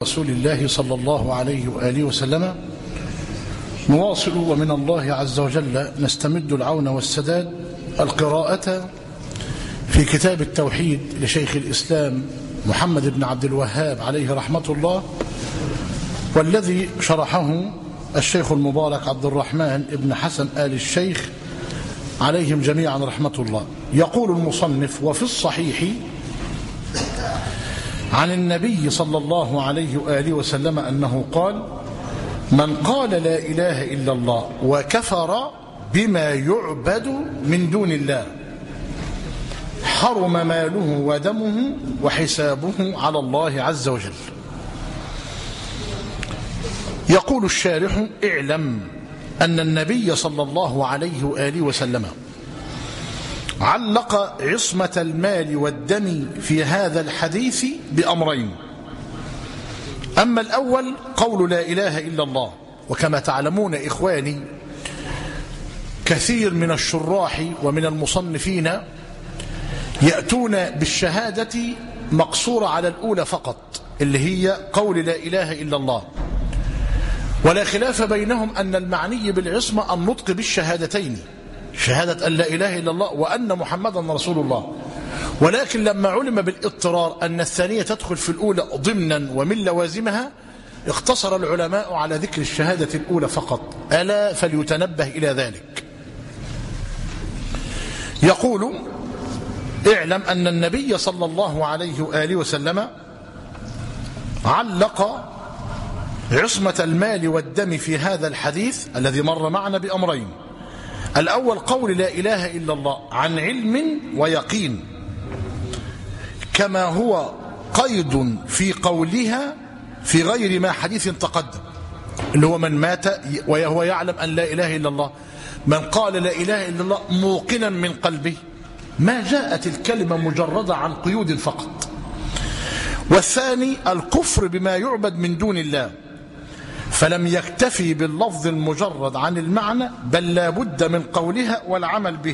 رسول الله صلى الله عليه وآله وسلم. نواصل ومن الله عز وجل نستمد العون والسداد القراءة في كتاب التوحيد لشيخ الإسلام محمد بن عبد الوهاب عليه رحمة الله، والذي شرحه الشيخ المبارك عبد الرحمن بن حسن آل الشيخ عليهم جميعا رحمة الله. يقول المصنف: وفي الصحيح عن النبي صلى الله عليه وآله وسلم أنه قال: من قال لا إله إلا الله وكفر بما يعبد من دون الله حرم ماله ودمه وحسابه على الله عز وجل. يقول الشارح: اعلم أن النبي صلى الله عليه وآله وسلم علق عصمة المال والدم في هذا الحديث بأمرين. أما الأول قول لا إله إلا الله، وكما تعلمون إخواني كثير من الشراح ومن المصنفين يأتون بالشهادة مقصورة على الأولى فقط، اللي هي قول لا إله إلا الله، ولا خلاف بينهم أن المعني بالعصمة النطق بالشهادتين، شهادة أن لا إله إلا الله وأن محمدا رسول الله. ولكن لما علم بالاضطرار أن الثانية تدخل في الأولى ضمنا ومن لوازمها، اقتصر العلماء على ذكر الشهادة الأولى فقط، ألا فليتنبه إلى ذلك. يقول: اعلم أن النبي صلى الله عليه وآله وسلم علق عصمة المال والدم في هذا الحديث الذي مر معنا بأمرين. الأول قول لا إله إلا الله عن علم ويقين، كما هو قيد في قولها في غير ما حديث تقدم، اللي هو من مات وهو يعلم أن لا إله إلا الله، من قال لا إله إلا الله موقنا من قلبه، ما جاءت الكلمة مجردة عن قيود فقط. والثاني الكفر بما يعبد من دون الله، فلم يكتفي باللفظ المجرد عن المعنى، بل لا بد من قولها والعمل به.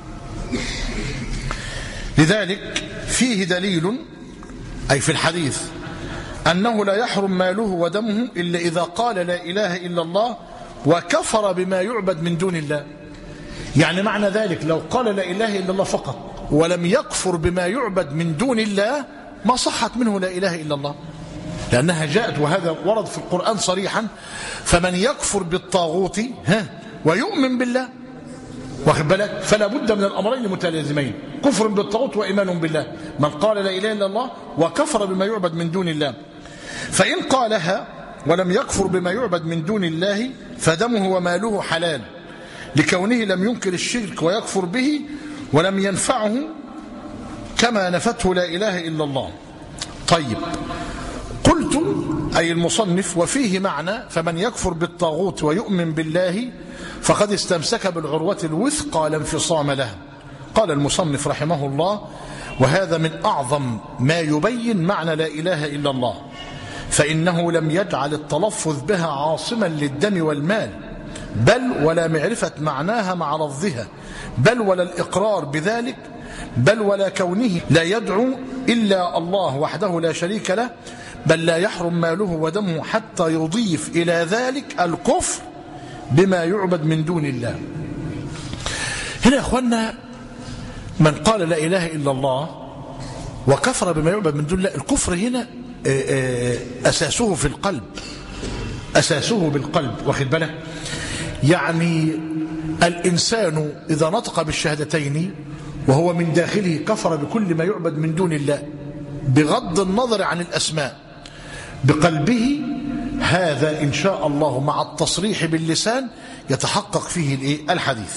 لذلك فيه دليل، أي في الحديث، أنه لا يحرم ماله ودمه إلا إذا قال لا إله إلا الله وكفر بما يعبد من دون الله. يعني معنى ذلك لو قال لا إله إلا الله فقط ولم يكفر بما يعبد من دون الله ما صحت منه لا إله إلا الله، لأنها جاءت وهذا ورد في القرآن صريحا: فمن يكفر بالطاغوت ويؤمن بالله، واخد بالك، فلا بد من الأمرين متلازمين، كفر بالطاغوت وإيمان بالله. من قال لا إله إلا الله وكفر بما يعبد من دون الله، فإن قالها ولم يكفر بما يعبد من دون الله فدمه وماله حلال، لكونه لم ينكر الشرك ويكفر به ولم ينفعه كما نفته لا إله إلا الله. طيب، قلت أي المصنف: وفيه معنى فمن يكفر بالطاغوت ويؤمن بالله فقد استمسك بالعروة الوثقى لا انفصام لها. قال المصنف رحمه الله: وهذا من أعظم ما يبين معنى لا إله إلا الله، فإنه لم يجعل التلفظ بها عاصما للدم والمال، بل ولا معرفة معناها مع لفظها، بل ولا الإقرار بذلك، بل ولا كونه لا يدعو إلا الله وحده لا شريك له، بل لا يحرم ماله ودمه حتى يضيف إلى ذلك الكفر بما يعبد من دون الله. هنا يا أخوانا، من قال لا إله إلا الله وكفر بما يعبد من دون الله، الكفر هنا أساسه في القلب، أساسه بالقلب، واخد بالك. يعني الإنسان إذا نطق بالشهادتين وهو من داخله كفر بكل ما يعبد من دون الله بغض النظر عن الأسماء بقلبه، هذا إن شاء الله مع التصريح باللسان يتحقق فيه الحديث.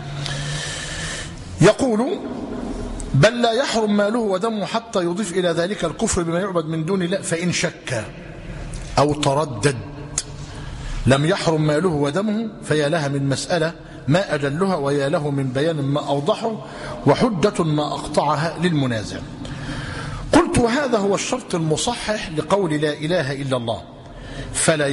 يقول: بل لا يحرم ماله ودمه حتى يضيف إلى ذلك الكفر بما يعبد من دون الله، فإن شك أو تردد لم يحرم ماله ودمه، فيا لها من مسألة ما أجلها، ويا له من بيان ما أوضحه، وحجة ما أقطعها للمنازع. قلت: وهذا هو الشرط المصحح لقول لا إله إلا الله، فلا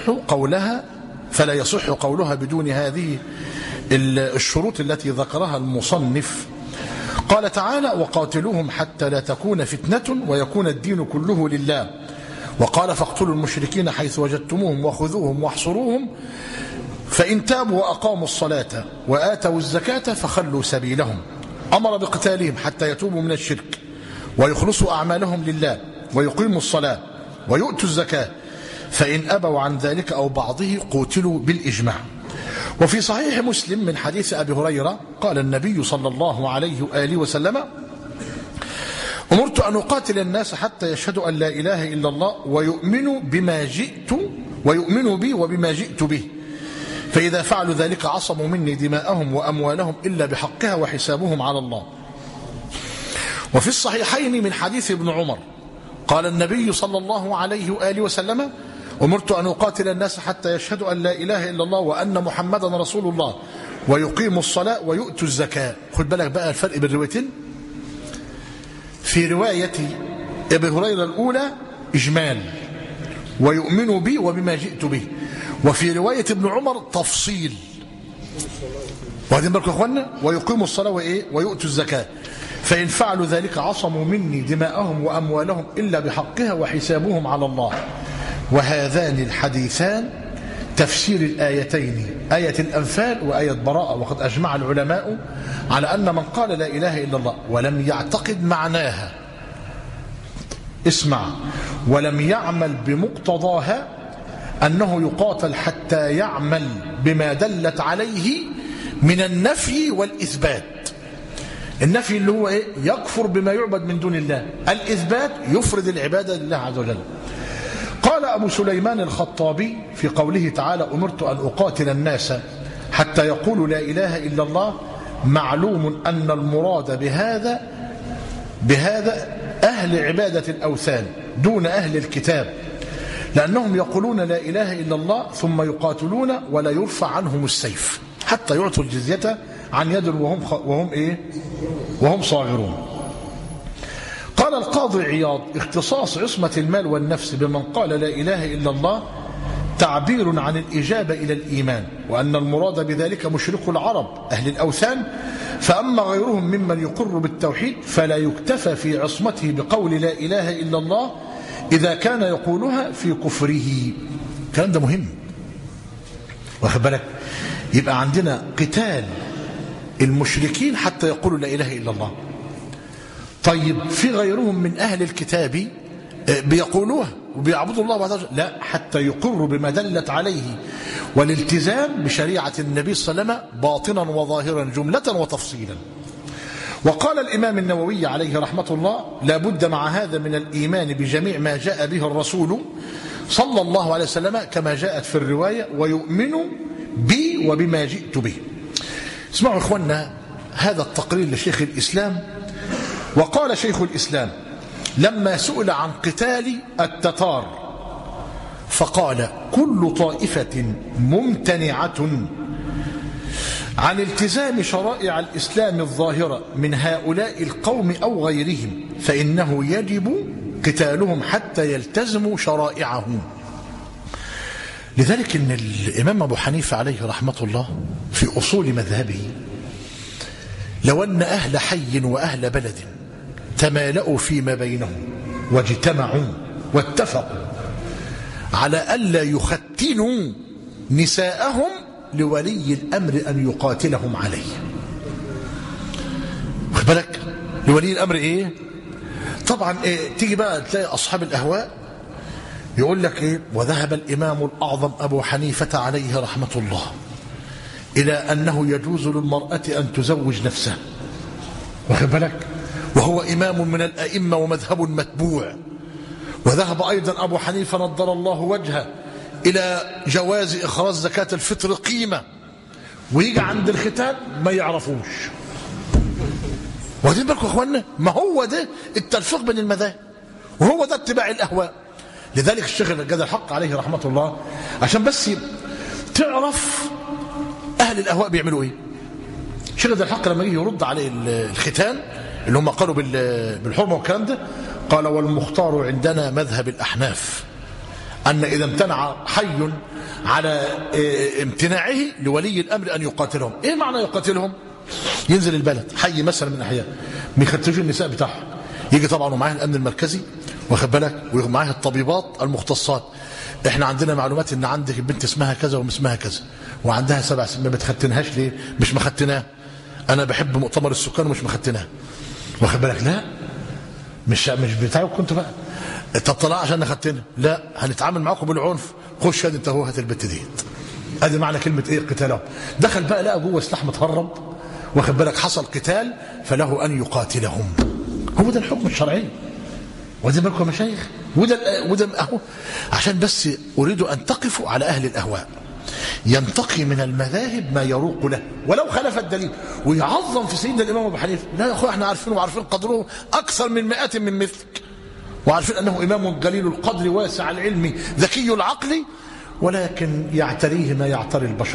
يصح قولها بدون هذه الشروط التي ذكرها المصنف. قال تعالى: وقاتلوهم حتى لا تكون فتنة ويكون الدين كله لله، وقال فاقتلوا المشركين حيث وجدتموهم وخذوهم واحصروهم فإن تابوا وأقاموا الصلاة وآتوا الزكاة فخلوا سبيلهم. أمر بقتالهم حتى يتوبوا من الشرك ويخلصوا أعمالهم لله ويقيموا الصلاة ويؤتوا الزكاة، فإن أبوا عن ذلك أو بعضه قتلوا بالإجماع. وفي صحيح مسلم من حديث أبي هريرة قال النبي صلى الله عليه وآله وسلم: أمرت أن أقاتل الناس حتى يشهدوا أن لا إله إلا الله ويؤمنوا بي وبما جئت به، فإذا فعلوا ذلك عصموا مني دماءهم وأموالهم إلا بحقها وحسابهم على الله. وفي الصحيحين من حديث ابن عمر قال النبي صلى الله عليه وآله وسلم: أمرت أن أقاتل الناس حتى يشهدوا أن لا إله إلا الله وأن محمدا رسول الله ويقيموا الصلاة ويؤتوا الزكاة. خد بالك بقى الفرق بين الروايتين. في رواية أبي هريرة الأولى إجمال ويؤمنوا بي وبما جئت به، وفي رواية ابن عمر تفصيل. وهذين بالكم يا أخوانا، ويقيموا الصلاة ويؤتوا الزكاة، فإن فعلوا ذلك عصموا مني دماءهم وأموالهم إلا بحقها وحسابهم على الله. وهذان الحديثان تفسير الآيتين، آية الأنفال وآية براءة. وقد أجمع العلماء على أن من قال لا إله إلا الله ولم يعتقد معناها، اسمع، ولم يعمل بمقتضاها أنه يقاتل حتى يعمل بما دلت عليه من النفي والإثبات. النفي اللي هو يكفر بما يعبد من دون الله، الإثبات يفرد العبادة لله عز وجل. قال أبو سليمان الخطابي في قوله تعالى: أمرت أن أقاتل الناس حتى يقولوا لا إله إلا الله: معلوم أن المراد بهذا أهل عبادة الأوثان دون أهل الكتاب، لأنهم يقولون لا إله إلا الله ثم يقاتلون ولا يرفع عنهم السيف حتى يعطوا الجزية عن يد وهم صاغرون. قال القاضي عياض: اختصاص عصمة المال والنفس بمن قال لا إله إلا الله تعبير عن الإجابة إلى الإيمان، وأن المراد بذلك مشرك العرب أهل الأوثان، فأما غيرهم ممن يقر بالتوحيد فلا يكتفى في عصمته بقول لا إله إلا الله إذا كان يقولها في كفره. الكلام ده مهم، واخد بالك؟ يبقى عندنا قتال المشركين حتى يقولوا لا إله إلا الله. طيب في غيرهم من أهل الكتاب بيقولوها وبيعبدوا الله بعد ذلك، لا، حتى يقروا بما دلت عليه والالتزام بشريعة النبي صلى الله عليه وسلم باطنا وظاهرا جملة وتفصيلا. وقال الإمام النووي عليه رحمة الله: لا بد مع هذا من الإيمان بجميع ما جاء به الرسول صلى الله عليه وسلم كما جاءت في الرواية: ويؤمن بي وبما جئت به. اسمعوا إخواننا هذا التقرير لشيخ الإسلام. وقال شيخ الإسلام لما سئل عن قتال التتار فقال: كل طائفة ممتنعة عن التزام شرائع الإسلام الظاهرة من هؤلاء القوم أو غيرهم فإنه يجب قتالهم حتى يلتزموا شرائعهم. لذلك إن الإمام أبو حنيفة عليه رحمة الله في أصول مذهبه لو أن أهل حي وأهل بلد تمالأوا فيما بينهم واجتمعوا واتفقوا على ألا يختنوا نساءهم لولي الأمر أن يقاتلهم عليه. واخد بالك؟ لولي الأمر إيه؟ طبعا تيجي بقى تلاقي أصحاب الأهواء يقول لك وذهب الإمام الأعظم أبو حنيفة عليه رحمة الله إلى أنه يجوز للمرأة أن تزوج نفسها. واخد بالك؟ وهو إمام من الأئمة ومذهب متبوع. وذهب أيضا أبو حنيفة نضر الله وجهه إلى جواز إخراج زكاة الفطر قيمة، ويجي عند الختان ما يعرفوش. واخدين بالكم يا اخوانا؟ ما هو ده التلفيق بين المذاهب، وهو ده اتباع الأهواء. لذلك الشيخ الجاد الحق عليه رحمة الله عشان بس تعرف أهل الأهواء بيعملوا إيه. الشيخ الجاد الحق لما يجي يرد عليه الختان اللي هم قالوا بالحرمة والكلام ده، قال: والمختار عندنا مذهب الأحناف أن إذا امتنع حي على امتناعه لولي الأمر أن يقاتلهم. إيه معنى يقاتلهم؟ ينزل البلد حي مثلا من أحياء ما يختشوا النساء بتاعهم، يجي طبعا ومعاه الأمن المركزي واخد بالك، ومعاه الطبيبات المختصات. احنا عندنا معلومات ان عندك بنت اسمها كذا واسمها كذا وعندها 7 سنين، ما بتختنهاش ليه؟ مش مختناه. انا بحب مؤتمر السكان ومش مختناه، واخد بالك. لا مش بتاعك كنت بقى طب طلع عشان نختنها، لا هنتعامل معاكم بالعنف. خش انت هو هات البت دي. ادي معنى كلمه ايه؟ قتالهم. دخل بقى لقى جوه سلاح متهرب، واخد بالك، حصل قتال فله ان يقاتلهم. هو ده الحكم الشرعي. وده بالكم يا مشايخ، وده اهو. عشان بس اريد ان تقفوا على اهل الاهواء. ينتقي من المذاهب ما يروق له ولو خالف الدليل، ويعظم في سيدنا الامام ابو حنيفه. لا يا اخويا احنا عارفين وعارفين قدره اكثر من 100 من مثلك، وعارفين انه امام جليل القدر واسع العلم ذكي العقل، ولكن يعتريه ما يعتري البشر.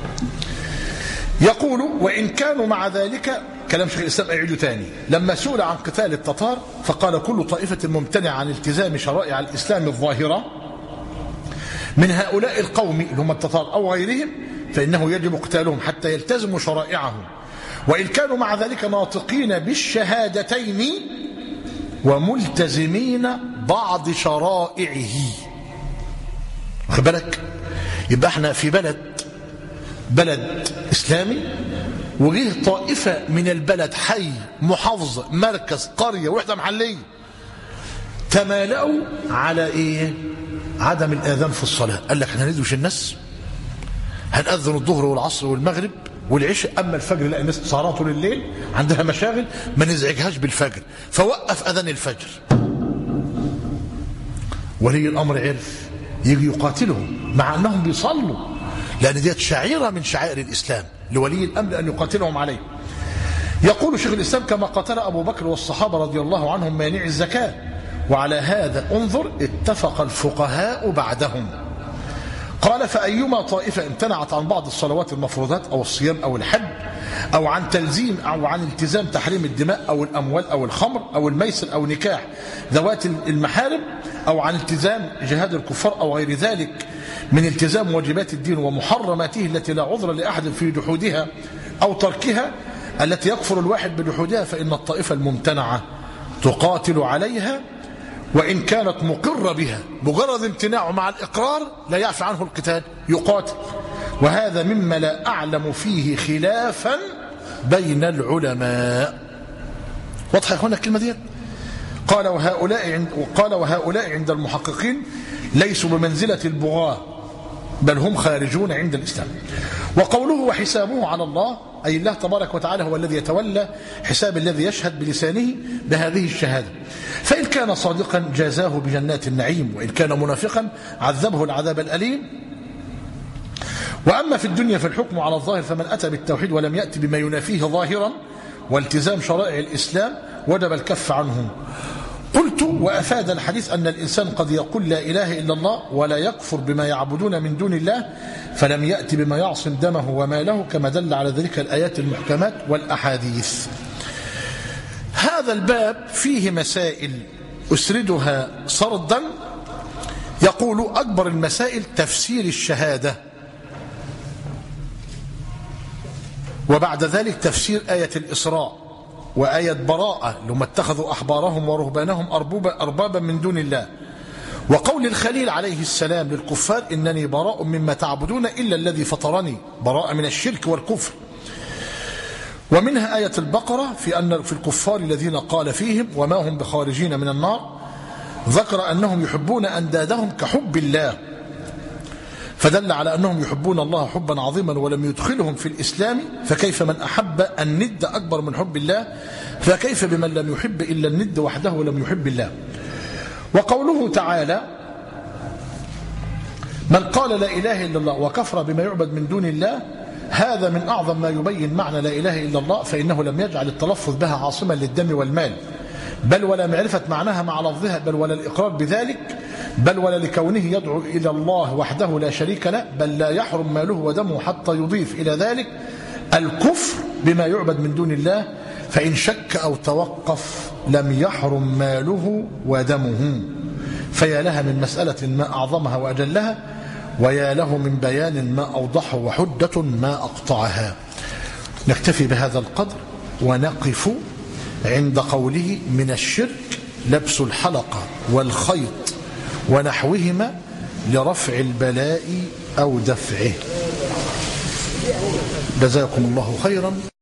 يقول وإن كانوا مع ذلك، كلام شيخ الإسلام أعيده تاني، لما سئل عن قتال التتار فقال كل طائفة ممتنعة عن التزام شرائع الإسلام الظاهرة من هؤلاء القوم اللي هم التتار أو غيرهم فإنه يجب قتالهم حتى يلتزموا شرائعهم، وإن كانوا مع ذلك ناطقين بالشهادتين وملتزمين بعض شرائعه. واخد بالك؟ يبقى احنا في بلد إسلامي، وجه طائفة من البلد، حي، محافظة، مركز، قرية، وحدة محلية، تمالأوا على ايه؟ عدم الآذان في الصلاة. قال لك احنا ندوش الناس، هنأذن الظهر والعصر والمغرب والعشاء، أما الفجر لا، الناس سهرانة طول الليل عندها مشاغل، ما نزعجهاش بالفجر، فوقف أذان الفجر. ولي الأمر عرف يجي يقاتلهم مع أنهم بيصلوا، لأن ديت شعيرة من شعائر الإسلام لولي الأمر أن يقاتلهم عليه. يقول شيخ الإسلام كما قاتل أبو بكر والصحابة رضي الله عنهم مانع الزكاة. وعلى هذا انظر اتفق الفقهاء بعدهم. قال فأيما طائفة امتنعت عن بعض الصلوات المفروضات أو الصيام أو الحج أو عن تلزيم أو عن التزام تحريم الدماء أو الأموال أو الخمر أو الميسر أو نكاح ذوات المحارم أو عن التزام جهاد الكفار أو غير ذلك من التزام واجبات الدين ومحرماته التي لا عذر لأحد في جحودها أو تركها التي يكفر الواحد بجحودها، فإن الطائفة الممتنعة تقاتل عليها وإن كانت مقرة بها، مجرد امتناعه مع الإقرار لا يعفى عنه القتال، يقاتل. وهذا مما لا أعلم فيه خلافا بين العلماء. واضح يا اخوانا الكلمة دي؟ قال وهؤلاء عند المحققين ليسوا بمنزلة البغاة، بل هم خارجون عند الإسلام. وقوله وحسابه على الله، أي الله تبارك وتعالى هو الذي يتولى حساب الذي يشهد بلسانه بهذه الشهادة، فإن كان صادقا جازاه بجنات النعيم، وإن كان منافقا عذبه العذاب الأليم. وأما في الدنيا فالحكم على الظاهر، فمن أتى بالتوحيد ولم يأتي بما ينافيه ظاهرا والتزام شرائع الإسلام وجب الكف عنه. قلت وأفاد الحديث أن الإنسان قد يقول لا إله إلا الله ولا يكفر بما يعبدون من دون الله فلم يأتي بما يعصم دمه وماله، كما دل على ذلك الآيات المحكمات والأحاديث. هذا الباب فيه مسائل أسردها سردا. يقول أكبر المسائل تفسير الشهادة، وبعد ذلك تفسير آية الإسراء وآية براءة لما اتخذوا أحبارهم ورهبانهم أربابا من دون الله، وقول الخليل عليه السلام للكفار إنني براء مما تعبدون إلا الذي فطرني، براء من الشرك والكفر. ومنها آية البقرة في الكفار الذين قال فيهم وما هم بخارجين من النار، ذكر أنهم يحبون أندادهم كحب الله، فدل على أنهم يحبون الله حبا عظيما ولم يدخلهم في الإسلام، فكيف من أحب الند أكبر من حب الله، فكيف بمن لم يحب إلا الند وحده ولم يحب الله. وقوله تعالى من قال لا إله إلا الله وكفر بما يعبد من دون الله، هذا من أعظم ما يبين معنى لا إله إلا الله، فإنه لم يجعل التلفظ بها عاصما للدم والمال، بل ولا معرفة معناها مع لفظها، بل ولا الإقرار بذلك، بل ولا لكونه يدعو إلى الله وحده لا شريك له، بل لا يحرم ماله ودمه حتى يضيف إلى ذلك الكفر بما يعبد من دون الله، فإن شك أو توقف لم يحرم ماله ودمه. فيا لها من مسألة ما أعظمها وأجلها، ويا له من بيان ما أوضحه وحجة ما أقطعها. نكتفي بهذا القدر ونقف عند قوله من الشرك لبس الحلقة والخيط ونحوهما لرفع البلاء أو دفعه. جزاكم الله خيرا.